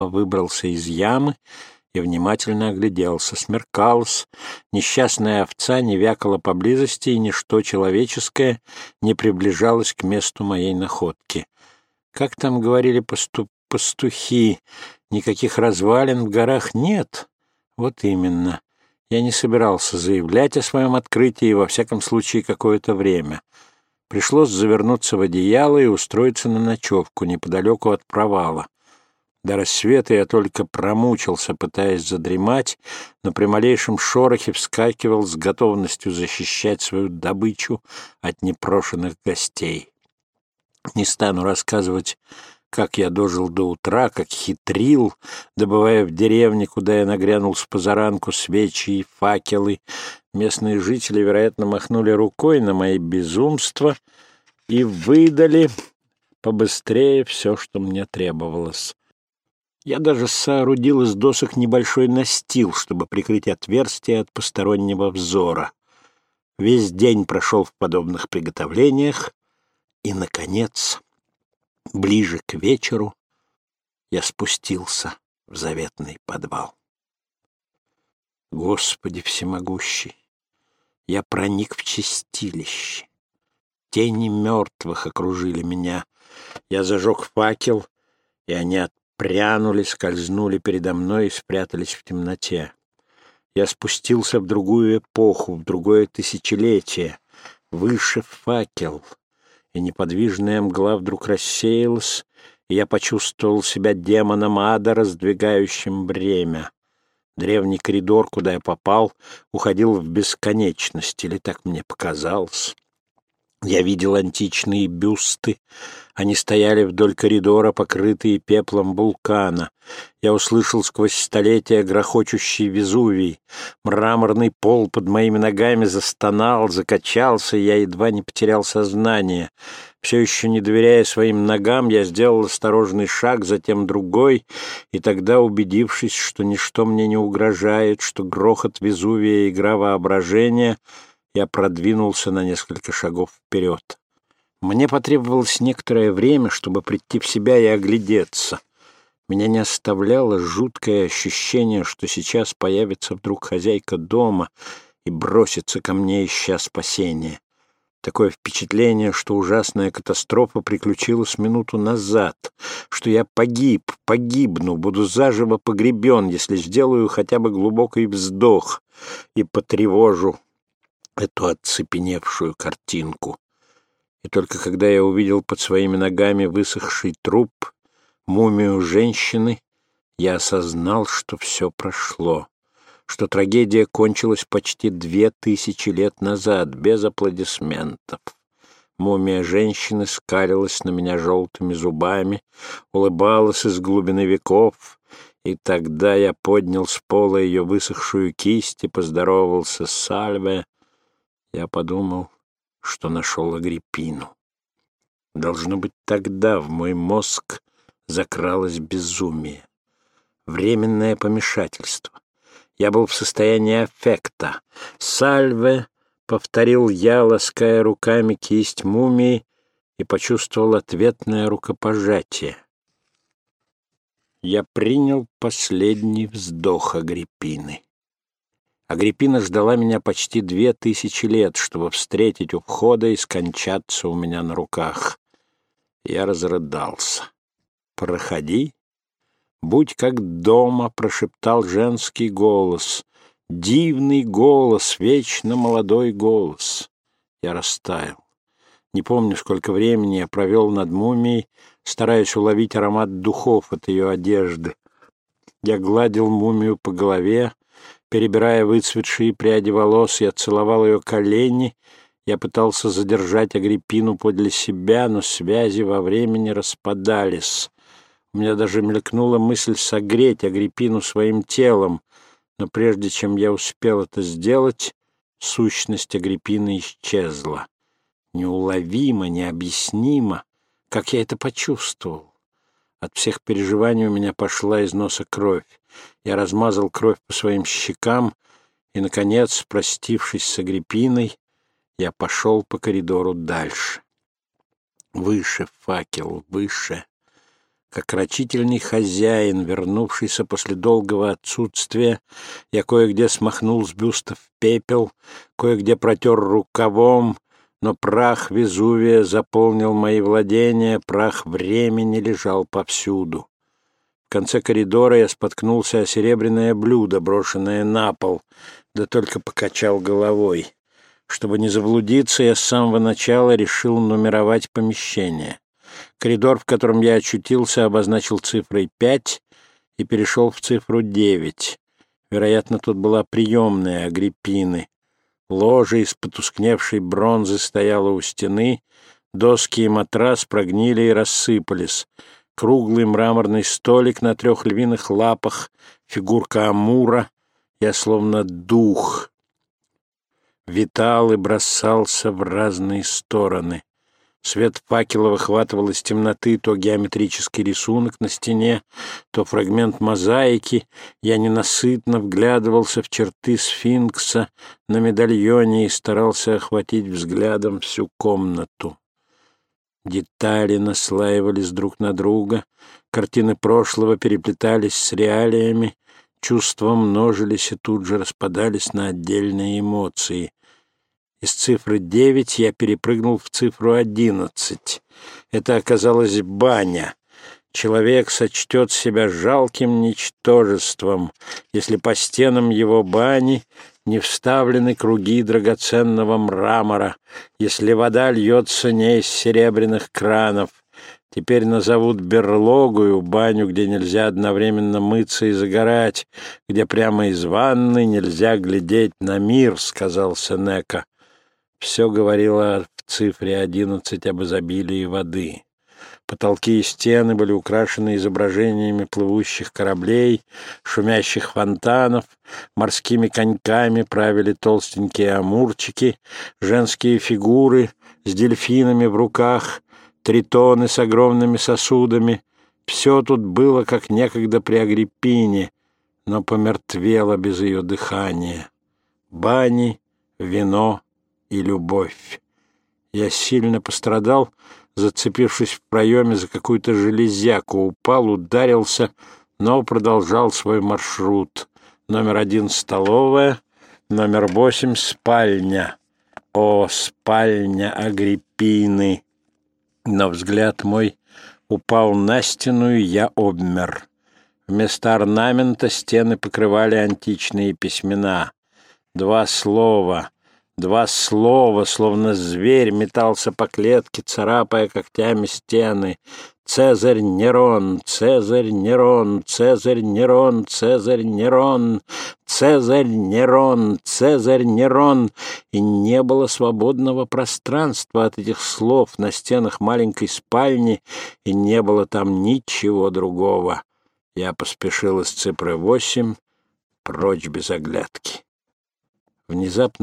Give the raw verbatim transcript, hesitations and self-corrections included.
выбрался из ямы и внимательно огляделся. Смеркалось, несчастная овца не вякала поблизости, и ничто человеческое не приближалось к месту моей находки. Как там говорили пасту... пастухи, никаких развалин в горах нет? Вот именно. Я не собирался заявлять о своем открытии, во всяком случае, какое-то время. Пришлось завернуться в одеяло и устроиться на ночевку неподалеку от провала. До рассвета я только промучился, пытаясь задремать, но при малейшем шорохе вскакивал с готовностью защищать свою добычу от непрошенных гостей. Не стану рассказывать, как я дожил до утра, как хитрил, добывая в деревне, куда я нагрянул с позаранку, свечи и факелы. Местные жители, вероятно, махнули рукой на мои безумства и выдали побыстрее все, что мне требовалось. Я даже соорудил из досок небольшой настил, чтобы прикрыть отверстие от постороннего взора. Весь день прошел в подобных приготовлениях, и, наконец, ближе к вечеру я спустился в заветный подвал. Господи всемогущий, я проник в чистилище. Тени мертвых окружили меня. Я зажег факел, и они отпрянули, скользнули передо мной и спрятались в темноте. Я спустился в другую эпоху, в другое тысячелетие. Выше факел, и неподвижная мгла вдруг рассеялась, и я почувствовал себя демоном ада, раздвигающим бремя. Древний коридор, куда я попал, уходил в бесконечность, или так мне показалось. Я видел античные бюсты. Они стояли вдоль коридора, покрытые пеплом вулкана. Я услышал сквозь столетия грохочущий Везувий. Мраморный пол под моими ногами застонал, закачался, и я едва не потерял сознание. Все еще не доверяя своим ногам, я сделал осторожный шаг, затем другой, и тогда, убедившись, что ничто мне не угрожает, что грохот Везувия — игра воображения, я продвинулся на несколько шагов вперед. Мне потребовалось некоторое время, чтобы прийти в себя и оглядеться. Меня не оставляло жуткое ощущение, что сейчас появится вдруг хозяйка дома и бросится ко мне, ища спасения. Такое впечатление, что ужасная катастрофа приключилась минуту назад, что я погиб, погибну, буду заживо погребен, если сделаю хотя бы глубокий вздох и потревожу эту оцепеневшую картинку. И только когда я увидел под своими ногами высохший труп, мумию женщины, я осознал, что все прошло, что трагедия кончилась почти две тысячи лет назад, без аплодисментов. Мумия женщины скалилась на меня желтыми зубами, улыбалась из глубины веков, и тогда я поднял с пола ее высохшую кисть и поздоровался с Сальве. Я подумал, что нашел Агриппину. Должно быть, тогда в мой мозг закралось безумие, временное помешательство. Я был в состоянии аффекта. «Сальве», — повторил я, лаская руками кисть мумии, и почувствовал ответное рукопожатие. Я принял последний вздох Агриппины. Агриппина ждала меня почти две тысячи лет, чтобы встретить у входа и скончаться у меня на руках. Я разрыдался. «Проходи. Будь как дома», — прошептал женский голос. Дивный голос, вечно молодой голос. Я растаял. Не помню, сколько времени я провел над мумией, стараясь уловить аромат духов от ее одежды. Я гладил мумию по голове, перебирая выцветшие пряди волос, я целовал ее колени, я пытался задержать Агриппину подле себя, но связи во времени распадались. У меня даже мелькнула мысль согреть Агриппину своим телом, но прежде чем я успел это сделать, сущность Агриппины исчезла. Неуловимо, необъяснимо, как я это почувствовал. От всех переживаний у меня пошла из носа кровь. Я размазал кровь по своим щекам, и, наконец, простившись с Агриппиной, я пошел по коридору дальше. Выше факел, выше. Как рачительный хозяин, вернувшийся после долгого отсутствия, я кое-где смахнул с бюста в пепел, кое-где протер рукавом, но прах Везувия заполнил мои владения, прах времени лежал повсюду. В конце коридора я споткнулся о серебряное блюдо, брошенное на пол, да только покачал головой. Чтобы не заблудиться, я с самого начала решил нумеровать помещение. Коридор, в котором я очутился, обозначил цифрой пять и перешел в цифру девять. Вероятно, тут была приемная Агриппины. Ложа из потускневшей бронзы стояла у стены, доски и матрас прогнили и рассыпались. Круглый мраморный столик на трех львиных лапах, фигурка Амура. Я словно дух витал и бросался в разные стороны. Свет факела выхватывал из темноты то геометрический рисунок на стене, то фрагмент мозаики. Я ненасытно вглядывался в черты сфинкса на медальоне и старался охватить взглядом всю комнату. Детали наслаивались друг на друга, картины прошлого переплетались с реалиями, чувства множились и тут же распадались на отдельные эмоции. Из цифры девять я перепрыгнул в цифру одиннадцать. Это оказалась баня. Человек сочтет себя жалким ничтожеством, если по стенам его бани не вставлены круги драгоценного мрамора, если вода льется не из серебряных кранов. Теперь назовут берлогою баню, где нельзя одновременно мыться и загорать, где прямо из ванны нельзя глядеть на мир, — сказал Сенека. Все говорило в цифре одиннадцать об изобилии воды. Потолки и стены были украшены изображениями плывущих кораблей, шумящих фонтанов, морскими коньками правили толстенькие амурчики, женские фигуры с дельфинами в руках, тритоны с огромными сосудами. Все тут было, как некогда при Агриппине, но помертвело без ее дыхания. Бани, вино и любовь. Я сильно пострадал, зацепившись в проеме за какую-то железяку, упал, ударился, но продолжал свой маршрут. Номер один — столовая, номер восемь — спальня. О, спальня Агриппины! Но взгляд мой упал на стену, и я обмер. Вместо орнамента стены покрывали античные письмена. Два слова — Два слова, словно зверь, метался по клетке, царапая когтями стены. Цезарь Нерон, Цезарь Нерон, Цезарь Нерон, Цезарь Нерон, Цезарь Нерон, Цезарь Нерон. И не было свободного пространства от этих слов на стенах маленькой спальни, и не было там ничего другого. Я поспешил из цифры восемь прочь без оглядки. Внезапно